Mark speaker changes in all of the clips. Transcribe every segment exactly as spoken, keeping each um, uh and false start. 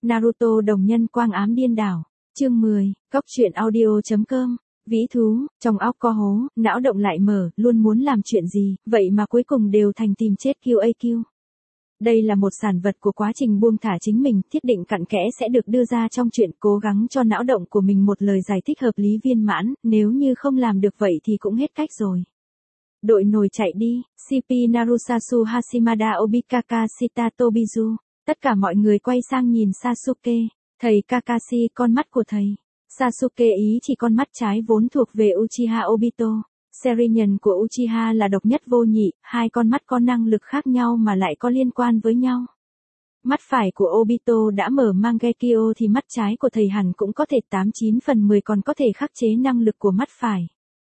Speaker 1: Naruto đồng nhân quang ám điên đảo. Chương mười, Cóc truyện audio.com. Vĩ thú, trong óc có hố, não động lại mở, luôn muốn làm chuyện gì, vậy mà cuối cùng đều thành tìm chết quy a quy. Đây là một sản vật của quá trình buông thả chính mình, thiết định cặn kẽ sẽ được đưa ra trong chuyện, cố gắng cho não động của mình một lời giải thích hợp lý viên mãn, nếu như không làm được vậy thì cũng hết cách rồi. Đội nồi chạy đi, xê pê Narusasu Hashimada Obikaka Shita Tobizu. Tất cả mọi người quay sang nhìn Sasuke, thầy Kakashi, con mắt của thầy. Sasuke ý chỉ con mắt trái vốn thuộc về Uchiha Obito. Seinen của Uchiha là độc nhất vô nhị, hai con mắt có năng lực khác nhau mà lại có liên quan với nhau. Mắt phải của Obito đã mở Mangekyo thì mắt trái của thầy hẳn cũng có thể tám chín phần mười còn có thể khắc chế năng lực của mắt phải.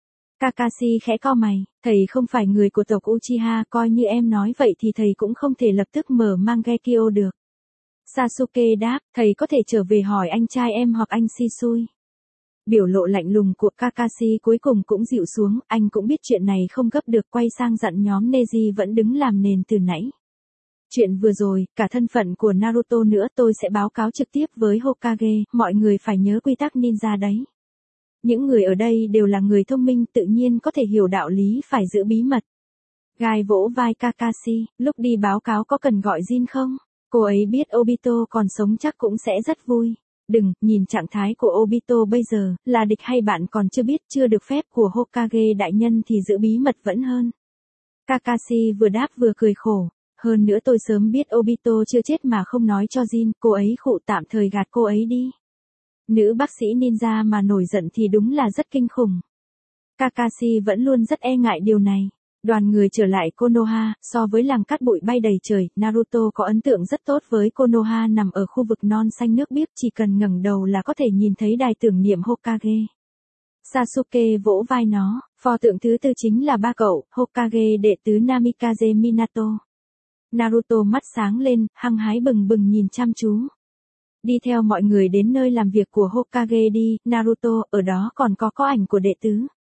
Speaker 1: Kakashi khẽ cau mày, thầy không phải người của tộc Uchiha, coi như em nói vậy thì thầy cũng không thể lập tức mở Mangekyo được. Sasuke đáp, thầy có thể trở về hỏi anh trai em hoặc anh Shisui. Biểu lộ lạnh lùng của Kakashi cuối cùng cũng dịu xuống, anh cũng biết chuyện này không gấp được, quay sang dặn nhóm Neji vẫn đứng làm nền từ nãy. Chuyện vừa rồi, cả thân phận của Naruto nữa tôi sẽ báo cáo trực tiếp với Hokage, mọi người phải nhớ quy tắc ninja đấy. Những người ở đây đều là người thông minh, tự nhiên có thể hiểu đạo lý phải giữ bí mật. Gai vỗ vai Kakashi, lúc đi báo cáo có cần gọi Jin không? Cô ấy biết Obito còn sống chắc cũng sẽ rất vui. Đừng, nhìn trạng thái của Obito bây giờ, là địch hay bạn còn chưa biết, chưa được phép của Hokage đại nhân thì giữ bí mật vẫn hơn. Kakashi vừa đáp vừa cười khổ. Hơn nữa tôi sớm biết Obito chưa chết mà không nói cho Jin, cô ấy khụ, tạm thời gạt cô ấy đi. Nữ bác sĩ ninja mà nổi giận thì đúng là rất kinh khủng. Kakashi vẫn luôn rất e ngại điều này. Đoàn người trở lại Konoha, so với làng cát bụi bay đầy trời, Naruto có ấn tượng rất tốt với Konoha nằm ở khu vực non xanh nước biếc, chỉ cần ngẩng đầu là có thể nhìn thấy đài tưởng niệm Hokage. Sasuke vỗ vai nó, pho tượng thứ tư chính là ba cậu, Hokage đệ tứ Namikaze Minato. Naruto mắt sáng lên, hăng hái bừng bừng nhìn chăm chú. Đi theo mọi người đến nơi làm việc của Hokage đi, Naruto, ở đó còn có có ảnh của đệ tứ.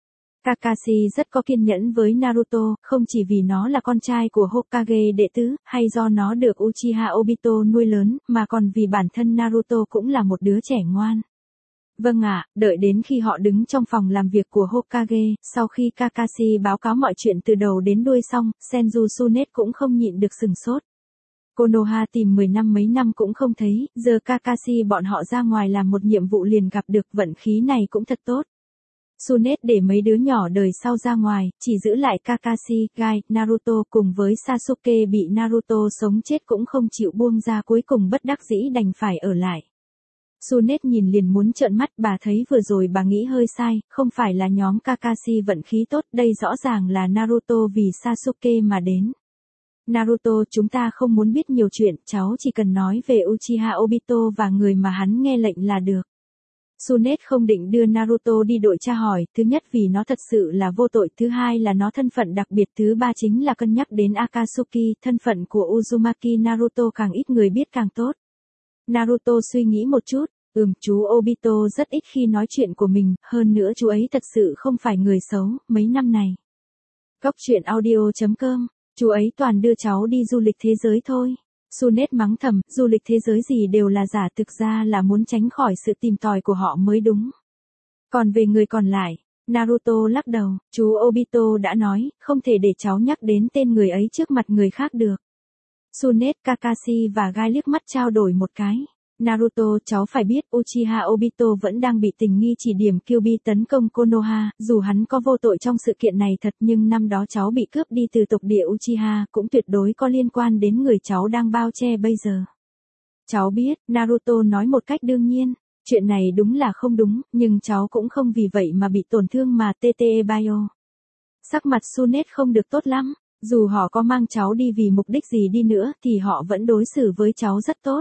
Speaker 1: Kakashi rất có kiên nhẫn với Naruto, không chỉ vì nó là con trai của Hokage đệ tứ, hay do nó được Uchiha Obito nuôi lớn, mà còn vì bản thân Naruto cũng là một đứa trẻ ngoan. Vâng ạ, đợi đến khi họ đứng trong phòng làm việc của Hokage, sau khi Kakashi báo cáo mọi chuyện từ đầu đến đuôi xong, Senju Tsunade cũng không nhịn được sừng sốt. Konoha tìm mười năm mấy năm cũng không thấy, giờ Kakashi bọn họ ra ngoài làm một nhiệm vụ liền gặp được, vận khí này cũng thật tốt. Tsunade để mấy đứa nhỏ đời sau ra ngoài, chỉ giữ lại Kakashi, Gai, Naruto cùng với Sasuke bị Naruto sống chết cũng không chịu buông ra, cuối cùng bất đắc dĩ đành phải ở lại. Tsunade nhìn liền muốn trợn mắt, bà thấy vừa rồi bà nghĩ hơi sai, không phải là nhóm Kakashi vận khí tốt, đây rõ ràng là Naruto vì Sasuke mà đến. Naruto, chúng ta không muốn biết nhiều chuyện, cháu chỉ cần nói về Uchiha Obito và người mà hắn nghe lệnh là được. Tsunade không định đưa Naruto đi đội tra hỏi, thứ nhất vì nó thật sự là vô tội, thứ hai là nó thân phận đặc biệt, thứ ba chính là cân nhắc đến Akatsuki, thân phận của Uzumaki Naruto càng ít người biết càng tốt. Naruto suy nghĩ một chút, ừm, chú Obito rất ít khi nói chuyện của mình, hơn nữa chú ấy thật sự không phải người xấu, mấy năm này. Cóc truyện audio.com, chú ấy toàn đưa cháu đi du lịch thế giới thôi. Tsunade mắng thầm, du lịch thế giới gì đều là giả, thực ra là muốn tránh khỏi sự tìm tòi của họ mới đúng. Còn về người còn lại, Naruto lắc đầu, chú Obito đã nói, không thể để cháu nhắc đến tên người ấy trước mặt người khác được. Tsunade, Kakashi và Gai liếc mắt trao đổi một cái. Naruto, cháu phải biết Uchiha Obito vẫn đang bị tình nghi chỉ điểm Kyuubi tấn công Konoha, dù hắn có vô tội trong sự kiện này thật nhưng năm đó cháu bị cướp đi từ tộc địa Uchiha, cũng tuyệt đối có liên quan đến người cháu đang bao che bây giờ. Cháu biết, Naruto nói một cách đương nhiên, chuyện này đúng là không đúng, nhưng cháu cũng không vì vậy mà bị tổn thương mà Tete Bayo. Sắc mặt Tsunade không được tốt lắm, dù họ có mang cháu đi vì mục đích gì đi nữa thì họ vẫn đối xử với cháu rất tốt.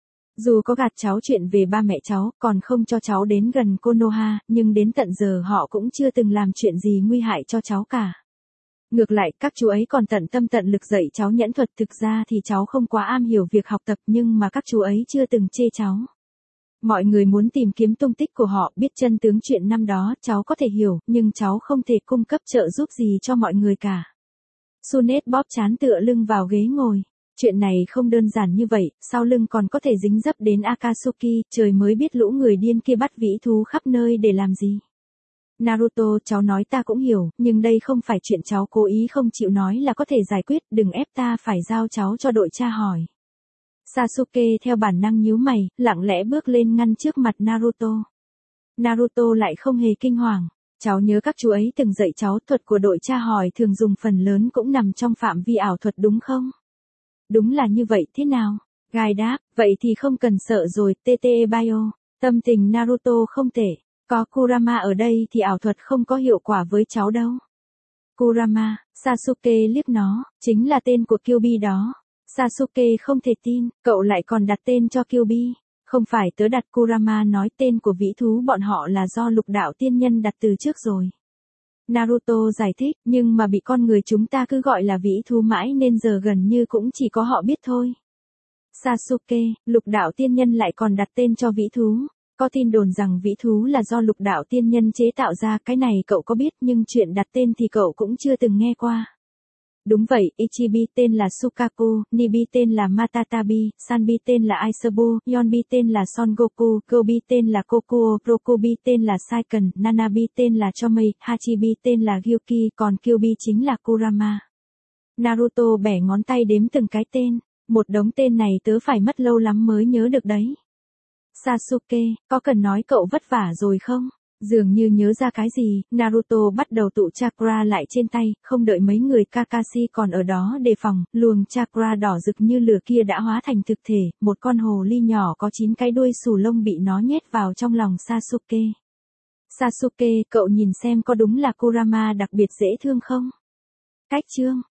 Speaker 1: Dù có gạt cháu chuyện về ba mẹ cháu, còn không cho cháu đến gần Konoha, nhưng đến tận giờ họ cũng chưa từng làm chuyện gì nguy hại cho cháu cả. Ngược lại, các chú ấy còn tận tâm tận lực dạy cháu nhẫn thuật, thực ra thì cháu không quá am hiểu việc học tập nhưng mà các chú ấy chưa từng chê cháu. Mọi người muốn tìm kiếm tung tích của họ, biết chân tướng chuyện năm đó, cháu có thể hiểu, nhưng cháu không thể cung cấp trợ giúp gì cho mọi người cả. Tsunade bóp trán tựa lưng vào ghế ngồi. Chuyện này không đơn giản như vậy, sau lưng còn có thể dính dấp đến Akatsuki, trời mới biết lũ người điên kia bắt vĩ thú khắp nơi để làm gì. Naruto, cháu nói ta cũng hiểu, nhưng đây không phải chuyện cháu cố ý không chịu nói là có thể giải quyết, đừng ép ta phải giao cháu cho đội tra hỏi. Sasuke theo bản năng nhíu mày, lặng lẽ bước lên ngăn trước mặt Naruto. Naruto lại không hề kinh hoàng. Cháu nhớ các chú ấy từng dạy cháu thuật của đội tra hỏi thường dùng phần lớn cũng nằm trong phạm vi ảo thuật đúng không? Đúng là như vậy thế nào? Gai đáp, vậy thì không cần sợ rồi, tete Bio. Tâm tình Naruto không tệ. Có Kurama ở đây thì ảo thuật không có hiệu quả với cháu đâu. Kurama, Sasuke liếc nó, chính là tên của Kyuubi đó. Sasuke không thể tin, cậu lại còn đặt tên cho Kyuubi. Không phải tớ đặt, Kurama nói, tên của vĩ thú bọn họ là do lục đạo tiên nhân đặt từ trước rồi. Naruto giải thích, nhưng mà bị con người chúng ta cứ gọi là vĩ thú mãi nên giờ gần như cũng chỉ có họ biết thôi. Sasuke, lục đạo tiên nhân lại còn đặt tên cho vĩ thú. Có tin đồn rằng vĩ thú là do lục đạo tiên nhân chế tạo ra, cái này cậu có biết, nhưng chuyện đặt tên thì cậu cũng chưa từng nghe qua. Đúng vậy, Ichibi tên là Sukaku, Nibi tên là Matatabi, Sanbi tên là Aisabu, Yonbi tên là Son Goku, Gobi tên là Kokuo, Rokubi tên là Saiken, Nanabi tên là Chomei, Hachibi tên là Gyuki, còn Kyuubi chính là Kurama. Naruto bẻ ngón tay đếm từng cái tên, một đống tên này tớ phải mất lâu lắm mới nhớ được đấy. Sasuke, có cần nói cậu vất vả rồi không? Dường như nhớ ra cái gì, Naruto bắt đầu tụ chakra lại trên tay, không đợi mấy người Kakashi còn ở đó đề phòng, luồng chakra đỏ rực như lửa kia đã hóa thành thực thể, một con hồ ly nhỏ có chín cái đuôi xù lông bị nó nhét vào trong lòng Sasuke. Sasuke, cậu nhìn xem có đúng là Kurama đặc biệt dễ thương không? Cách chương